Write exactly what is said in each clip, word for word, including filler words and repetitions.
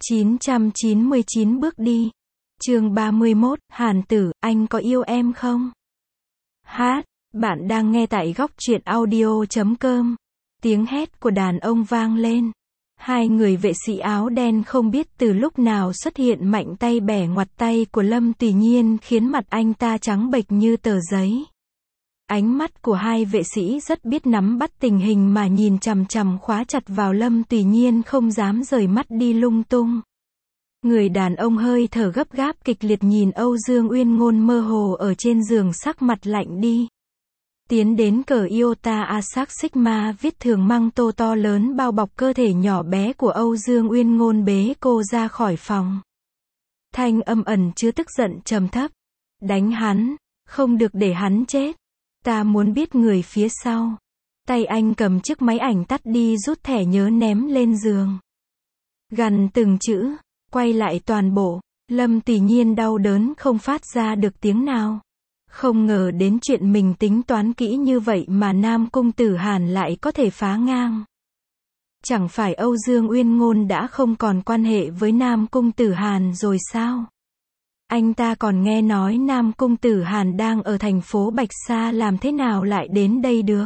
chín trăm chín mươi chín bước đi. Chương ba mươi mốt, Hàn Tử, anh có yêu em không? Hát, bạn đang nghe tại góc truyện audio chấm com. Tiếng hét của đàn ông vang lên. Hai người vệ sĩ áo đen không biết từ lúc nào xuất hiện mạnh tay bẻ ngoặt tay của Lâm Tùy Nhiên khiến mặt anh ta trắng bệch như tờ giấy. Ánh mắt của hai vệ sĩ rất biết nắm bắt tình hình mà nhìn chằm chằm khóa chặt vào Lâm Tùy Nhiên không dám rời mắt đi lung tung. Người đàn ông hơi thở gấp gáp kịch liệt nhìn Âu Dương Uyên Ngôn mơ hồ ở trên giường sắc mặt lạnh đi. Tiến đến cờ Iota Asac Sigma viết thường măng tô to lớn bao bọc cơ thể nhỏ bé của Âu Dương Uyên Ngôn bế cô ra khỏi phòng. Thanh âm ẩn chứa tức giận trầm thấp. Đánh hắn, không được để hắn chết. Ta muốn biết người phía sau. Tay anh cầm chiếc máy ảnh tắt đi rút thẻ nhớ ném lên giường. Gằn từng chữ, quay lại toàn bộ. Lâm Tùy Nhiên đau đớn không phát ra được tiếng nào. Không ngờ đến chuyện mình tính toán kỹ như vậy mà Nam Cung Tử Hàn lại có thể phá ngang. Chẳng phải Âu Dương Uyên Ngôn đã không còn quan hệ với Nam Cung Tử Hàn rồi sao? Anh ta còn nghe nói Nam Cung Tử Hàn đang ở thành phố Bạch Sa, làm thế nào lại đến đây được?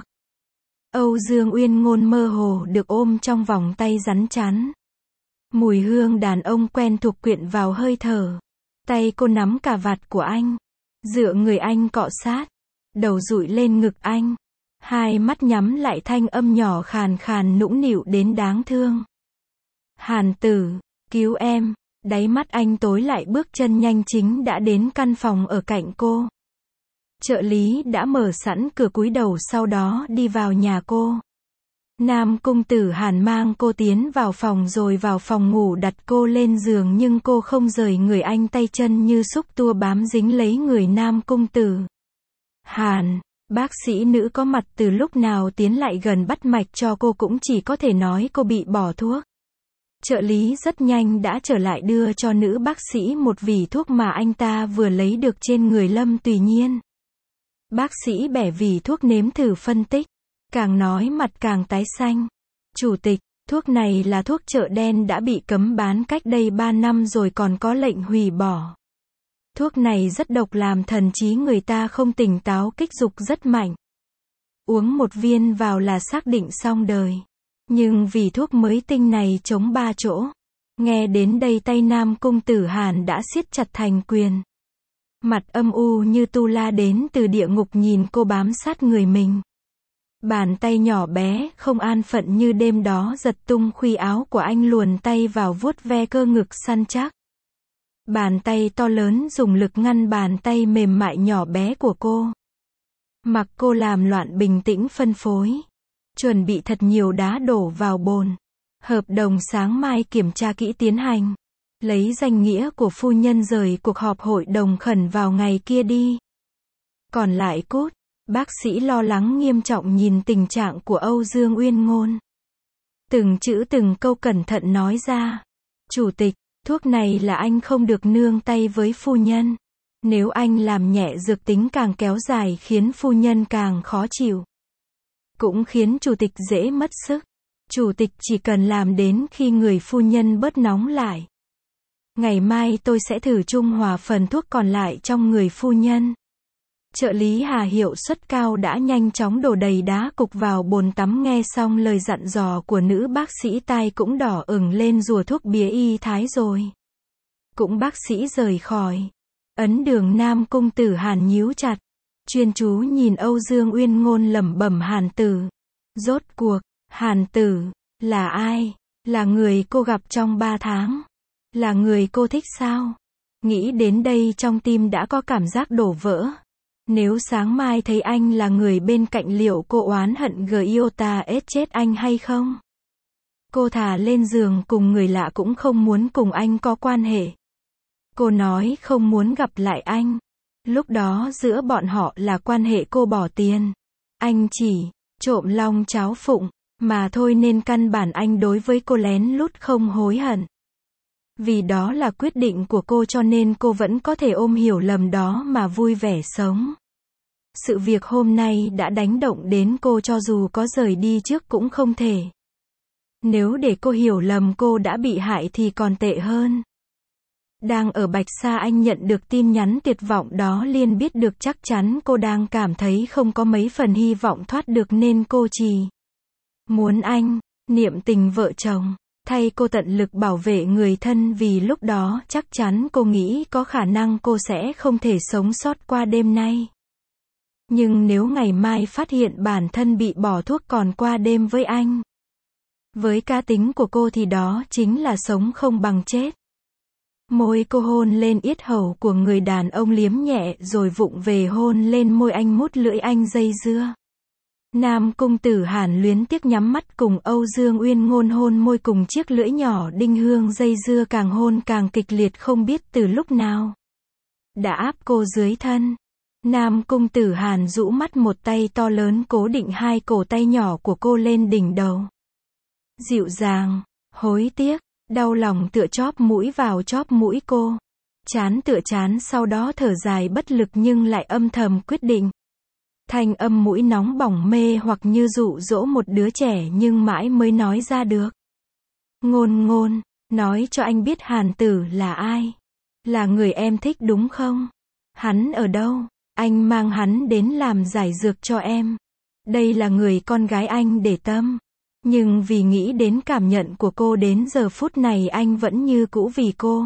Âu Dương Uyên Ngôn mơ hồ được ôm trong vòng tay rắn chắn. Mùi hương đàn ông quen thuộc quyện vào hơi thở. Tay cô nắm cà vạt của anh. Dựa người anh cọ sát. Đầu dụi lên ngực anh. Hai mắt nhắm lại, thanh âm nhỏ khàn khàn nũng nịu đến đáng thương. Hàn Tử, cứu em. Đáy mắt anh tối lại, bước chân nhanh chính đã đến căn phòng ở cạnh cô. Trợ lý đã mở sẵn cửa, cúi đầu sau đó đi vào nhà cô. Nam Cung Tử Hàn mang cô tiến vào phòng rồi vào phòng ngủ đặt cô lên giường, nhưng cô không rời người anh, tay chân như xúc tua bám dính lấy người Nam Cung Tử Hàn. Bác sĩ nữ có mặt từ lúc nào tiến lại gần bắt mạch cho cô cũng chỉ có thể nói cô bị bỏ thuốc. Trợ lý rất nhanh đã trở lại đưa cho nữ bác sĩ một vỉ thuốc mà anh ta vừa lấy được trên người Lâm Tùy Nhiên. Bác sĩ bẻ vỉ thuốc nếm thử phân tích. Càng nói mặt càng tái xanh. Chủ tịch, thuốc này là thuốc chợ đen đã bị cấm bán cách đây ba năm rồi còn có lệnh hủy bỏ. Thuốc này rất độc, làm thần trí người ta không tỉnh táo, kích dục rất mạnh. Uống một viên vào là xác định xong đời. Nhưng vì thuốc mới tinh này chống ba chỗ. Nghe đến đây tay Nam Cung Tử Hàn đã siết chặt thành quyền. Mặt âm u như tu la đến từ địa ngục nhìn cô bám sát người mình. Bàn tay nhỏ bé không an phận như đêm đó giật tung khuy áo của anh, luồn tay vào vuốt ve cơ ngực săn chắc. Bàn tay to lớn dùng lực ngăn bàn tay mềm mại nhỏ bé của cô. Mặc cô làm loạn, bình tĩnh phân phối. Chuẩn bị thật nhiều đá đổ vào bồn. Hợp đồng sáng mai kiểm tra kỹ tiến hành. Lấy danh nghĩa của phu nhân rời cuộc họp hội đồng khẩn vào ngày kia đi. Còn lại cút. Bác sĩ lo lắng nghiêm trọng nhìn tình trạng của Âu Dương Uyên Ngôn. Từng chữ từng câu cẩn thận nói ra. Chủ tịch, thuốc này là anh không được nương tay với phu nhân. Nếu anh làm nhẹ dược tính càng kéo dài khiến phu nhân càng khó chịu. Cũng khiến chủ tịch dễ mất sức. Chủ tịch chỉ cần làm đến khi người phu nhân bớt nóng lại. Ngày mai tôi sẽ thử trung hòa phần thuốc còn lại trong người phu nhân. Trợ lý Hà hiệu suất cao đã nhanh chóng đổ đầy đá cục vào bồn tắm. Nghe xong lời dặn dò của nữ bác sĩ, tai cũng đỏ ửng lên, rùa thuốc bía y thái rồi. Cũng bác sĩ rời khỏi. Ấn đường Nam Cung Tử Hàn nhíu chặt. Chuyên chú nhìn Âu Dương Uyên Ngôn lẩm bẩm, Hàn Tử. Rốt cuộc, Hàn Tử, là ai? Là người cô gặp trong ba tháng? Là người cô thích sao? Nghĩ đến đây trong tim đã có cảm giác đổ vỡ. Nếu sáng mai thấy anh là người bên cạnh, liệu cô oán hận Giota ết chết anh hay không? Cô thà lên giường cùng người lạ cũng không muốn cùng anh có quan hệ. Cô nói không muốn gặp lại anh. Lúc đó giữa bọn họ là quan hệ cô bỏ tiền. Anh chỉ trộm long cháo phụng mà thôi, nên căn bản anh đối với cô lén lút không hối hận. Vì đó là quyết định của cô cho nên cô vẫn có thể ôm hiểu lầm đó mà vui vẻ sống. Sự việc hôm nay đã đánh động đến cô, cho dù có rời đi trước cũng không thể. Nếu để cô hiểu lầm cô đã bị hại thì còn tệ hơn. Đang ở Bạch Sa anh nhận được tin nhắn tuyệt vọng đó liền biết được chắc chắn cô đang cảm thấy không có mấy phần hy vọng thoát được nên cô chỉ muốn anh, niệm tình vợ chồng, thay cô tận lực bảo vệ người thân vì lúc đó chắc chắn cô nghĩ có khả năng cô sẽ không thể sống sót qua đêm nay. Nhưng nếu ngày mai phát hiện bản thân bị bỏ thuốc còn qua đêm với anh, với cá tính của cô thì đó chính là sống không bằng chết. Môi cô hôn lên yết hầu của người đàn ông liếm nhẹ rồi vụng về hôn lên môi anh mút lưỡi anh dây dưa. Nam Cung Tử Hàn luyến tiếc nhắm mắt cùng Âu Dương Uyên Ngôn hôn môi cùng chiếc lưỡi nhỏ đinh hương dây dưa càng hôn càng kịch liệt không biết từ lúc nào. Đã áp cô dưới thân. Nam Cung Tử Hàn rũ mắt một tay to lớn cố định hai cổ tay nhỏ của cô lên đỉnh đầu. Dịu dàng, hối tiếc, đau lòng tựa chóp mũi vào chóp mũi cô. Chán tựa chán sau đó thở dài bất lực nhưng lại âm thầm quyết định. Thanh âm mũi nóng bỏng mê hoặc như dụ dỗ một đứa trẻ nhưng mãi mới nói ra được. Ngôn Ngôn, nói cho anh biết Hàn Tử là ai. Là người em thích đúng không? Hắn ở đâu? Anh mang hắn đến làm giải dược cho em. Đây là người con gái anh để tâm. Nhưng vì nghĩ đến cảm nhận của cô đến giờ phút này anh vẫn như cũ vì cô.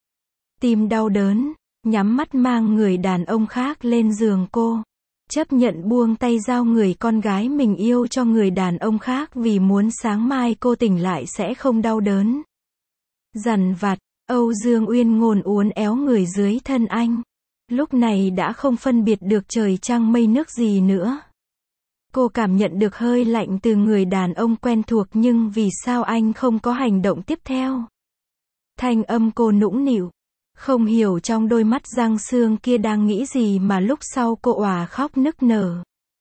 Tim đau đớn, nhắm mắt mang người đàn ông khác lên giường cô. Chấp nhận buông tay giao người con gái mình yêu cho người đàn ông khác vì muốn sáng mai cô tỉnh lại sẽ không đau đớn. Dằn vặt, Âu Dương Uyên Ngôn uốn éo người dưới thân anh. Lúc này đã không phân biệt được trời trăng mây nước gì nữa. Cô cảm nhận được hơi lạnh từ người đàn ông quen thuộc nhưng vì sao anh không có hành động tiếp theo? Thanh âm cô nũng nịu. Không hiểu trong đôi mắt răng sương kia đang nghĩ gì mà lúc sau cô òa khóc nức nở.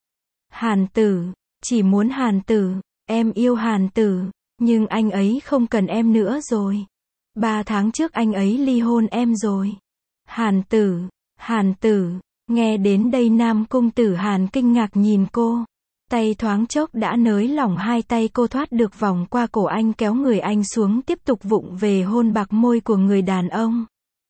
Hàn Tử, chỉ muốn Hàn Tử, em yêu Hàn Tử, nhưng anh ấy không cần em nữa rồi. Ba tháng trước anh ấy ly hôn em rồi. Hàn Tử, Hàn Tử, nghe đến đây Nam Cung Tử Hàn kinh ngạc nhìn cô. Tay thoáng chốc đã nới lỏng hai tay cô thoát được vòng qua cổ anh kéo người anh xuống tiếp tục vụng về hôn bạc môi của người đàn ông.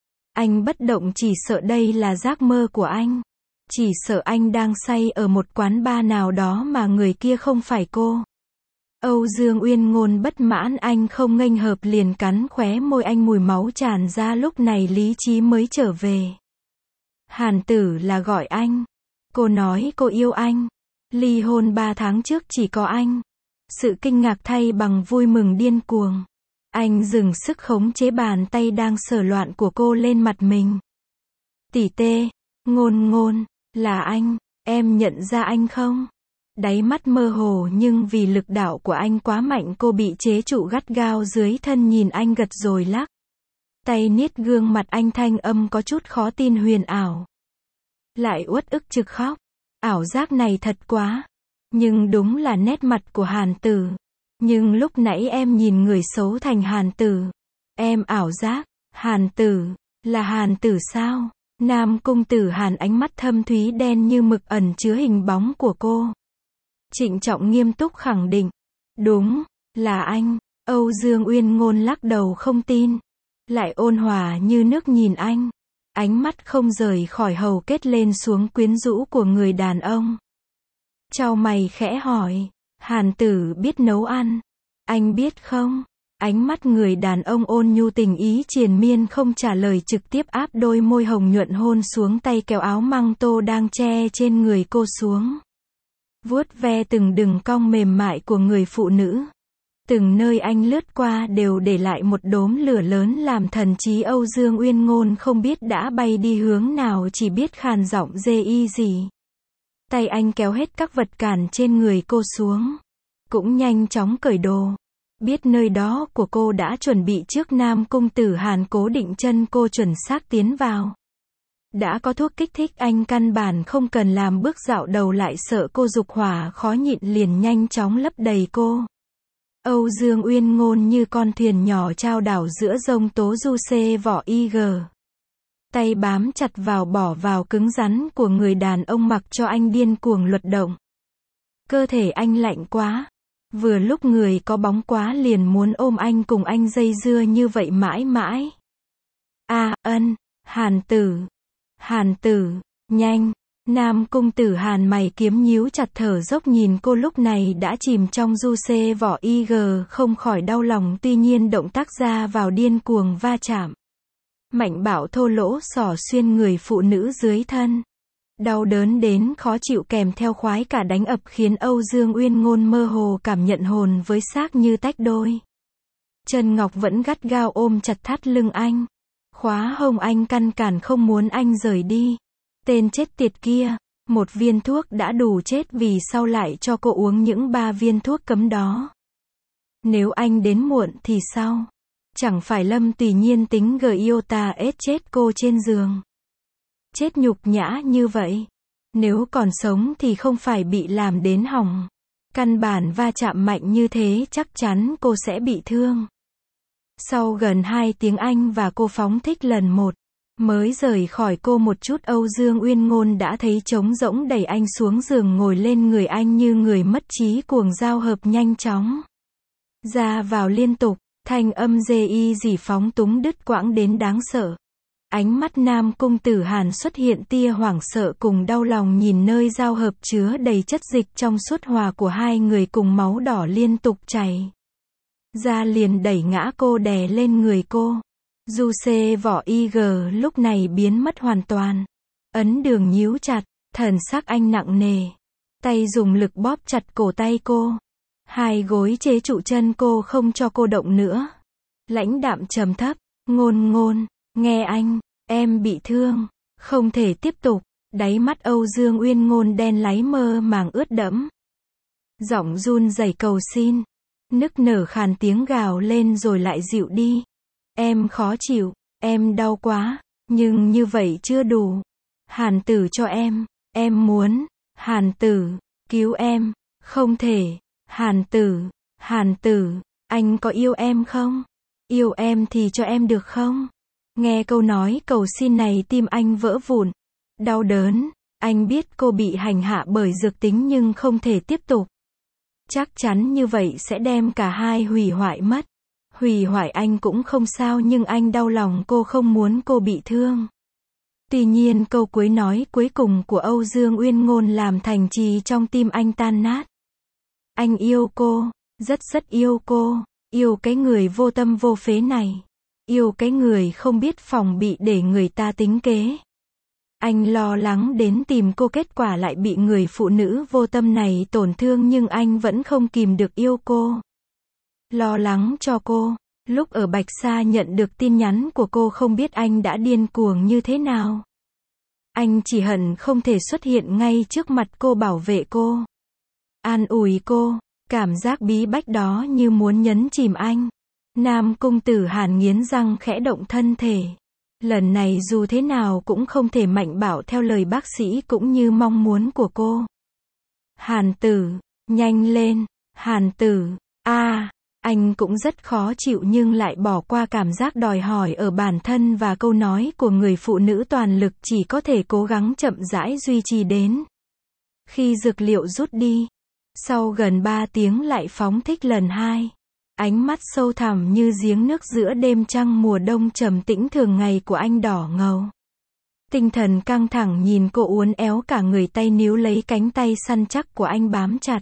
Anh bất động chỉ sợ đây là giấc mơ của anh. Chỉ sợ anh đang say ở một quán bar nào đó mà người kia không phải cô. Âu Dương Uyên Ngôn bất mãn anh không nghênh hợp liền cắn khóe môi anh mùi máu tràn ra lúc này lý trí mới trở về. Hàn Tử là gọi anh. Cô nói cô yêu anh. Ly hôn ba tháng trước chỉ có anh. Sự kinh ngạc thay bằng vui mừng điên cuồng. Anh dừng sức khống chế bàn tay đang sờ loạn của cô lên mặt mình. Tỷ tê, Ngôn Ngôn, là anh, em nhận ra anh không? Đáy mắt mơ hồ nhưng vì lực đạo của anh quá mạnh cô bị chế trụ gắt gao dưới thân nhìn anh gật rồi lắc. Tay niết gương mặt anh thanh âm có chút khó tin huyền ảo. Lại uất ức trực khóc. Ảo giác này thật quá. Nhưng đúng là nét mặt của Hàn Tử. Nhưng lúc nãy em nhìn người xấu thành Hàn Tử. Em ảo giác, Hàn Tử, là Hàn Tử sao? Nam Cung Tử Hàn ánh mắt thâm thúy đen như mực ẩn chứa hình bóng của cô. Trịnh trọng nghiêm túc khẳng định. Đúng, là anh. Âu Dương Uyên Ngôn lắc đầu không tin. Lại ôn hòa như nước nhìn anh. Ánh mắt không rời khỏi hầu kết lên xuống quyến rũ của người đàn ông. Chau mày khẽ hỏi. Hàn Tử biết nấu ăn. Anh biết không? Ánh mắt người đàn ông ôn nhu tình ý triền miên không trả lời trực tiếp áp đôi môi hồng nhuận hôn xuống tay kéo áo măng tô đang che trên người cô xuống. Vuốt ve từng đường cong mềm mại của người phụ nữ. Từng nơi anh lướt qua đều để lại một đốm lửa lớn làm thần trí Âu Dương Uyên Ngôn không biết đã bay đi hướng nào chỉ biết khàn giọng dê y gì. Tay anh kéo hết các vật cản trên người cô xuống. Cũng nhanh chóng cởi đồ. Biết nơi đó của cô đã chuẩn bị trước Nam Cung Tử Hàn cố định chân cô chuẩn xác tiến vào. Đã có thuốc kích thích anh căn bản không cần làm bước dạo đầu lại sợ cô dục hỏa khó nhịn liền nhanh chóng lấp đầy cô. Âu Dương Uyên Ngôn như con thuyền nhỏ chao đảo giữa dông tố du xê vỏ y gờ. Tay bám chặt vào bỏ vào cứng rắn của người đàn ông mặc cho anh điên cuồng luật động. Cơ thể anh lạnh quá. Vừa lúc người có bóng quá liền muốn ôm anh cùng anh dây dưa như vậy mãi mãi. A ân, Hàn tử. Hàn tử, nhanh. Nam cung tử Hàn mày kiếm nhíu chặt thở dốc nhìn cô lúc này đã chìm trong du xê vỏ y gờ không khỏi đau lòng tuy nhiên động tác ra vào điên cuồng va chạm. Mạnh bạo thô lỗ xỏ xuyên người phụ nữ dưới thân. Đau đớn đến khó chịu kèm theo khoái cả đánh ập khiến Âu Dương Uyên Ngôn mơ hồ cảm nhận hồn với xác như tách đôi. Trần Ngọc vẫn gắt gao ôm chặt thắt lưng anh. Khóa hông anh căn cản không muốn anh rời đi. Tên chết tiệt kia, một viên thuốc đã đủ chết vì sao lại cho cô uống những ba viên thuốc cấm đó. Nếu anh đến muộn thì sao? Chẳng phải Lâm Tùy Nhiên tính gờ yêu ta ết chết cô trên giường. Chết nhục nhã như vậy. Nếu còn sống thì không phải bị làm đến hỏng. Căn bản va chạm mạnh như thế chắc chắn cô sẽ bị thương. Sau gần hai tiếng anh và cô phóng thích lần một, mới rời khỏi cô một chút Âu Dương Uyên Ngôn đã thấy trống rỗng đẩy anh xuống giường ngồi lên người anh như người mất trí cuồng giao hợp nhanh chóng. Ra vào liên tục, thanh âm dê y dỉ phóng túng đứt quãng đến đáng sợ. Ánh mắt Nam cung tử Hàn xuất hiện tia hoảng sợ cùng đau lòng nhìn nơi giao hợp chứa đầy chất dịch trong suốt hòa của hai người cùng máu đỏ liên tục chảy. Ra liền đẩy ngã cô đè lên người cô. Du xê vỏ y gờ lúc này biến mất hoàn toàn. Ấn đường nhíu chặt, thần sắc anh nặng nề. Tay dùng lực bóp chặt cổ tay cô. Hai gối chế trụ chân cô không cho cô động nữa. Lãnh đạm trầm thấp, Ngôn Ngôn, nghe anh, em bị thương, không thể tiếp tục. Đáy mắt Âu Dương Uyên Ngôn đen láy mơ màng ướt đẫm. Giọng run rẩy cầu xin. Nức nở khàn tiếng gào lên rồi lại dịu đi. Em khó chịu, em đau quá, nhưng như vậy chưa đủ. Hàn tử cho em, em muốn. Hàn tử, cứu em, không thể. Hàn tử, Hàn tử, anh có yêu em không? Yêu em thì cho em được không? Nghe câu nói cầu xin này tim anh vỡ vụn. Đau đớn, anh biết cô bị hành hạ bởi dược tính nhưng không thể tiếp tục. Chắc chắn như vậy sẽ đem cả hai hủy hoại mất. Hủy hoại anh cũng không sao nhưng anh đau lòng cô không muốn cô bị thương. Tuy nhiên câu cuối nói cuối cùng của Âu Dương Uyên Ngôn làm thành trì trong tim anh tan nát. Anh yêu cô, rất rất yêu cô, yêu cái người vô tâm vô phế này. Yêu cái người không biết phòng bị để người ta tính kế. Anh lo lắng đến tìm cô kết quả lại bị người phụ nữ vô tâm này tổn thương nhưng anh vẫn không kìm được yêu cô. Lo lắng cho cô, lúc ở Bạch Sa nhận được tin nhắn của cô không biết anh đã điên cuồng như thế nào. Anh chỉ hận không thể xuất hiện ngay trước mặt cô bảo vệ cô. An ủi cô, cảm giác bí bách đó như muốn nhấn chìm anh. Nam cung tử Hàn nghiến răng khẽ động thân thể. Lần này dù thế nào cũng không thể mạnh bạo theo lời bác sĩ cũng như mong muốn của cô. Hàn tử, nhanh lên, Hàn tử, a à, anh cũng rất khó chịu nhưng lại bỏ qua cảm giác đòi hỏi ở bản thân và câu nói của người phụ nữ toàn lực chỉ có thể cố gắng chậm rãi duy trì đến. Khi dược liệu rút đi, sau gần ba tiếng lại phóng thích lần hai. Ánh mắt sâu thẳm như giếng nước giữa đêm trăng mùa đông trầm tĩnh thường ngày của anh đỏ ngầu. Tinh thần căng thẳng nhìn cô uốn éo cả người tay níu lấy cánh tay săn chắc của anh bám chặt.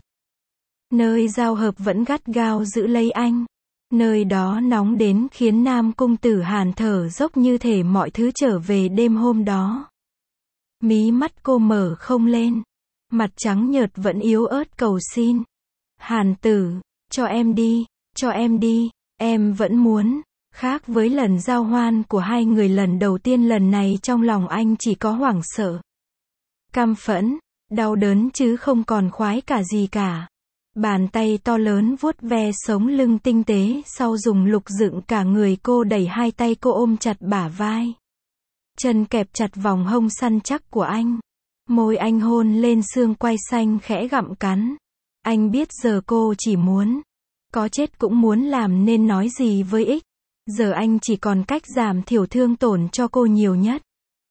Nơi giao hợp vẫn gắt gao giữ lấy anh. Nơi đó nóng đến khiến Nam cung tử Hàn thở dốc như thể mọi thứ trở về đêm hôm đó. Mí mắt cô mở không lên. Mặt trắng nhợt vẫn yếu ớt cầu xin. Hàn tử, cho em đi. Cho em đi, em vẫn muốn. Khác với lần giao hoan của hai người lần đầu tiên lần này trong lòng anh chỉ có hoảng sợ. Căm phẫn, đau đớn chứ không còn khoái cả gì cả. Bàn tay to lớn vuốt ve sống lưng tinh tế sau dùng lục dựng cả người cô đẩy hai tay cô ôm chặt bả vai. Chân kẹp chặt vòng hông săn chắc của anh. Môi anh hôn lên xương quai xanh khẽ gặm cắn. Anh biết giờ cô chỉ muốn. Có chết cũng muốn làm nên nói gì với ích. Giờ anh chỉ còn cách giảm thiểu thương tổn cho cô nhiều nhất.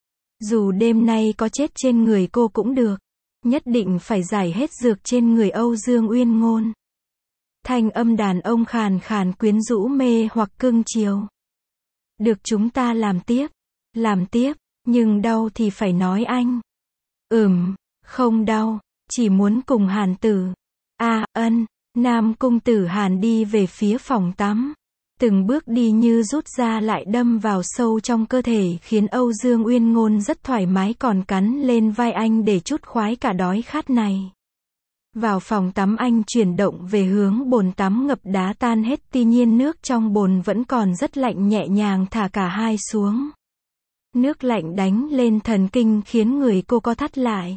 Dù đêm nay có chết trên người cô cũng được. Nhất định phải giải hết dược trên người Âu Dương Uyên Ngôn. Thanh âm đàn ông khàn khàn quyến rũ mê hoặc cưng chiều. Được, chúng ta làm tiếp. Làm tiếp, nhưng đau thì phải nói anh. Ừm, không đau, chỉ muốn cùng Hàn Tử. À, ân. Nam Cung Tử Hàn đi về phía phòng tắm. Từng bước đi như rút ra lại đâm vào sâu trong cơ thể khiến Âu Dương Uyên Ngôn rất thoải mái, còn cắn lên vai anh để chút khoái cả đói khát này. Vào phòng tắm, anh chuyển động về hướng bồn tắm ngập đá tan hết, tuy nhiên nước trong bồn vẫn còn rất lạnh, nhẹ nhàng thả cả hai xuống. Nước lạnh đánh lên thần kinh khiến người cô co thắt lại.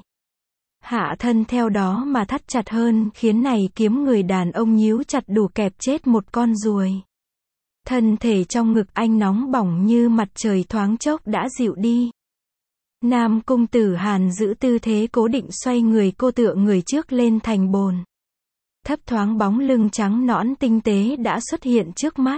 Hạ thân theo đó mà thắt chặt hơn, khiến này kiếm người đàn ông nhíu chặt đủ kẹp chết một con ruồi. Thân thể trong ngực anh nóng bỏng như mặt trời thoáng chốc đã dịu đi. Nam Cung Tử Hàn giữ tư thế cố định, xoay người cô tựa người trước lên thành bồn. Thấp thoáng bóng lưng trắng nõn tinh tế đã xuất hiện trước mắt.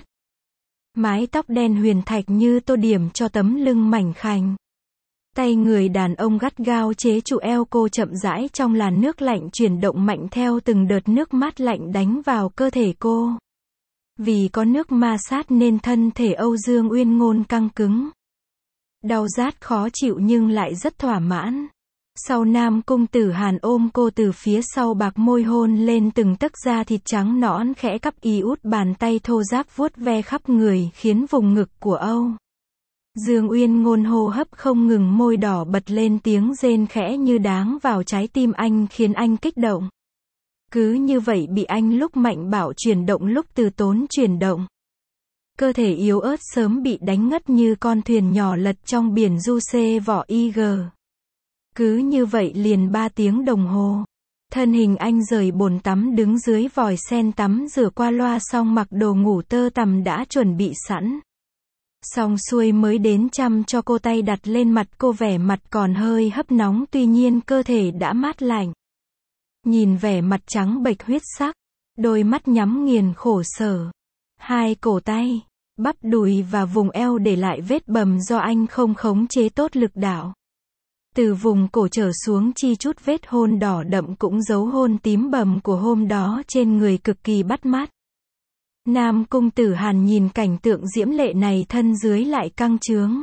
Mái tóc đen huyền thạch như tô điểm cho tấm lưng mảnh khảnh. Tay người đàn ông gắt gao chế trụ eo cô, chậm rãi trong làn nước lạnh chuyển động mạnh theo từng đợt nước mát lạnh đánh vào cơ thể cô. Vì có nước ma sát nên thân thể Âu Dương Uyên Ngôn căng cứng. Đau rát khó chịu nhưng lại rất thỏa mãn. Sau Nam Cung Tử Hàn ôm cô từ phía sau, bạc môi hôn lên từng tấc da thịt trắng nõn, khẽ cắp y út, bàn tay thô ráp vuốt ve khắp người khiến vùng ngực của Âu Dương Uyên Ngôn hô hấp không ngừng, môi đỏ bật lên tiếng rên khẽ như đáng vào trái tim anh, khiến anh kích động. Cứ như vậy bị anh lúc mạnh bảo chuyển động, lúc từ tốn chuyển động. Cơ thể yếu ớt sớm bị đánh ngất như con thuyền nhỏ lật trong biển du xê vỏ i giê. Cứ như vậy liền ba tiếng đồng hồ. Thân hình anh rời bồn tắm, đứng dưới vòi sen tắm rửa qua loa xong, mặc đồ ngủ tơ tằm đã chuẩn bị sẵn. Xong xuôi mới đến chăm cho cô, tay đặt lên mặt cô, vẻ mặt còn hơi hấp nóng, tuy nhiên cơ thể đã mát lạnh. Nhìn vẻ mặt trắng bệch huyết sắc, đôi mắt nhắm nghiền khổ sở. Hai cổ tay, bắp đùi và vùng eo để lại vết bầm do anh không khống chế tốt lực đạo. Từ vùng cổ trở xuống chi chút vết hôn đỏ đậm cũng dấu hôn tím bầm của hôm đó trên người, cực kỳ bắt mắt. Nam Cung Tử Hàn nhìn cảnh tượng diễm lệ này, thân dưới lại căng trướng.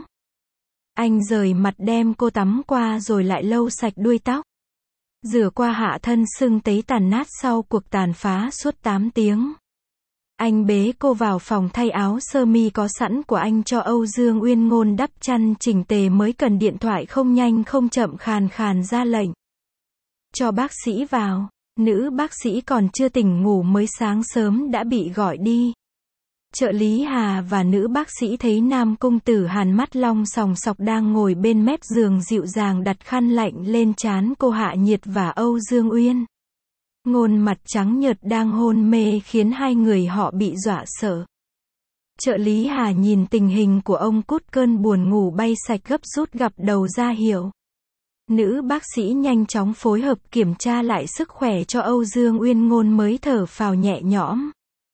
Anh rời mặt đem cô tắm qua rồi lại lau sạch đuôi tóc. Rửa qua hạ thân sưng tấy tàn nát sau cuộc tàn phá suốt tám tiếng. Anh bế cô vào phòng thay áo sơ mi có sẵn của anh cho Âu Dương Uyên Ngôn đắp chăn chỉnh tề, mới cần điện thoại không nhanh không chậm khàn khàn ra lệnh. Cho bác sĩ vào. Nữ bác sĩ còn chưa tỉnh ngủ, mới sáng sớm đã bị gọi đi. Trợ lý Hà và nữ bác sĩ thấy Nam Cung Tử Hàn mắt long sòng sọc đang ngồi bên mép giường, dịu dàng đặt khăn lạnh lên trán cô, hạ nhiệt và Âu Dương Uyên Ngôn mặt trắng nhợt đang hôn mê khiến hai người họ bị dọa sợ. Trợ lý Hà nhìn tình hình của ông, cút cơn buồn ngủ bay sạch, gấp rút gập đầu ra hiệu. Nữ bác sĩ nhanh chóng phối hợp kiểm tra lại sức khỏe cho Âu Dương Uyên Ngôn, mới thở phào nhẹ nhõm.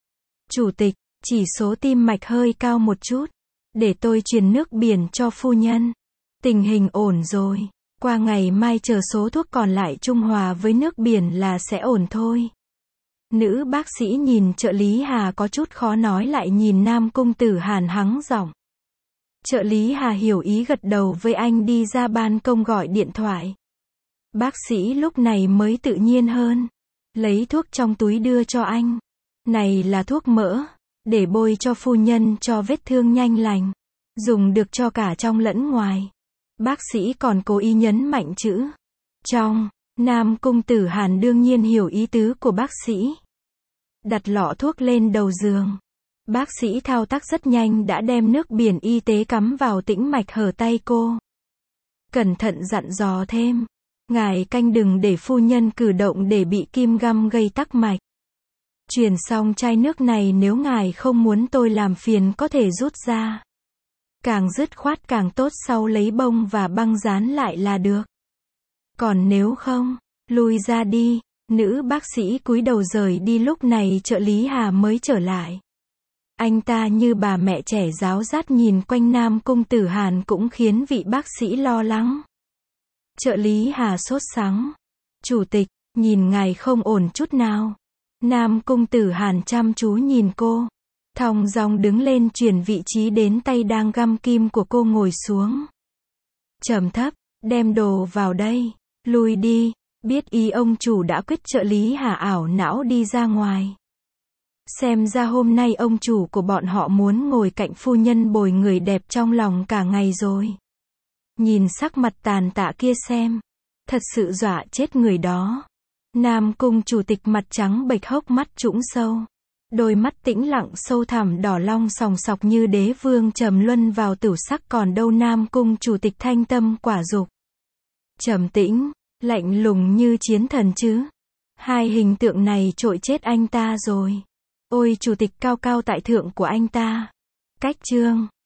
Chủ tịch, chỉ số tim mạch hơi cao một chút. Để tôi truyền nước biển cho phu nhân. Tình hình ổn rồi. Qua ngày mai chờ số thuốc còn lại trung hòa với nước biển là sẽ ổn thôi. Nữ bác sĩ nhìn trợ lý Hà có chút khó nói, lại nhìn Nam Cung Tử Hàn hắng giọng. Trợ lý Hà hiểu ý gật đầu với anh, đi ra ban công gọi điện thoại. Bác sĩ lúc này mới tự nhiên hơn. Lấy thuốc trong túi đưa cho anh. Này là thuốc mỡ, để bôi cho phu nhân cho vết thương nhanh lành. Dùng được cho cả trong lẫn ngoài. Bác sĩ còn cố ý nhấn mạnh chữ trong. Nam Cung Tử Hàn đương nhiên hiểu ý tứ của bác sĩ. Đặt lọ thuốc lên đầu giường. Bác sĩ thao tác rất nhanh, đã đem nước biển y tế cắm vào tĩnh mạch hở tay cô. Cẩn thận dặn dò thêm. Ngài canh đừng để phu nhân cử động để bị kim găm gây tắc mạch. Truyền xong chai nước này, nếu ngài không muốn tôi làm phiền có thể rút ra. Càng dứt khoát càng tốt, sau lấy bông và băng dán lại là được. Còn nếu không, lui ra đi. Nữ bác sĩ cúi đầu rời đi, lúc này trợ lý Hà mới trở lại. Anh ta như bà mẹ trẻ ráo rát nhìn quanh Nam Cung Tử Hàn, cũng khiến vị bác sĩ lo lắng. Trợ lý Hà sốt sắng. Chủ tịch, nhìn ngài không ổn chút nào. Nam cung Tử Hàn chăm chú nhìn cô. Thong dong đứng lên chuyển vị trí đến tay đang găm kim của cô ngồi xuống. Trầm thấp, đem đồ vào đây. Lui đi. Biết ý ông chủ đã quyết, trợ lý Hà ảo não đi ra ngoài. Xem ra hôm nay ông chủ của bọn họ muốn ngồi cạnh phu nhân bồi người đẹp trong lòng cả ngày rồi. Nhìn sắc mặt tàn tạ kia xem. Thật sự dọa chết người đó. Nam cung chủ tịch mặt trắng bệch, hốc mắt trũng sâu. Đôi mắt tĩnh lặng sâu thẳm đỏ long sòng sọc như đế vương trầm luân vào tửu sắc, còn đâu Nam cung chủ tịch thanh tâm quả dục. Trầm tĩnh, lạnh lùng như chiến thần chứ. Hai hình tượng này trội chết anh ta rồi. Ôi chủ tịch cao cao tại thượng của anh ta. Cách chương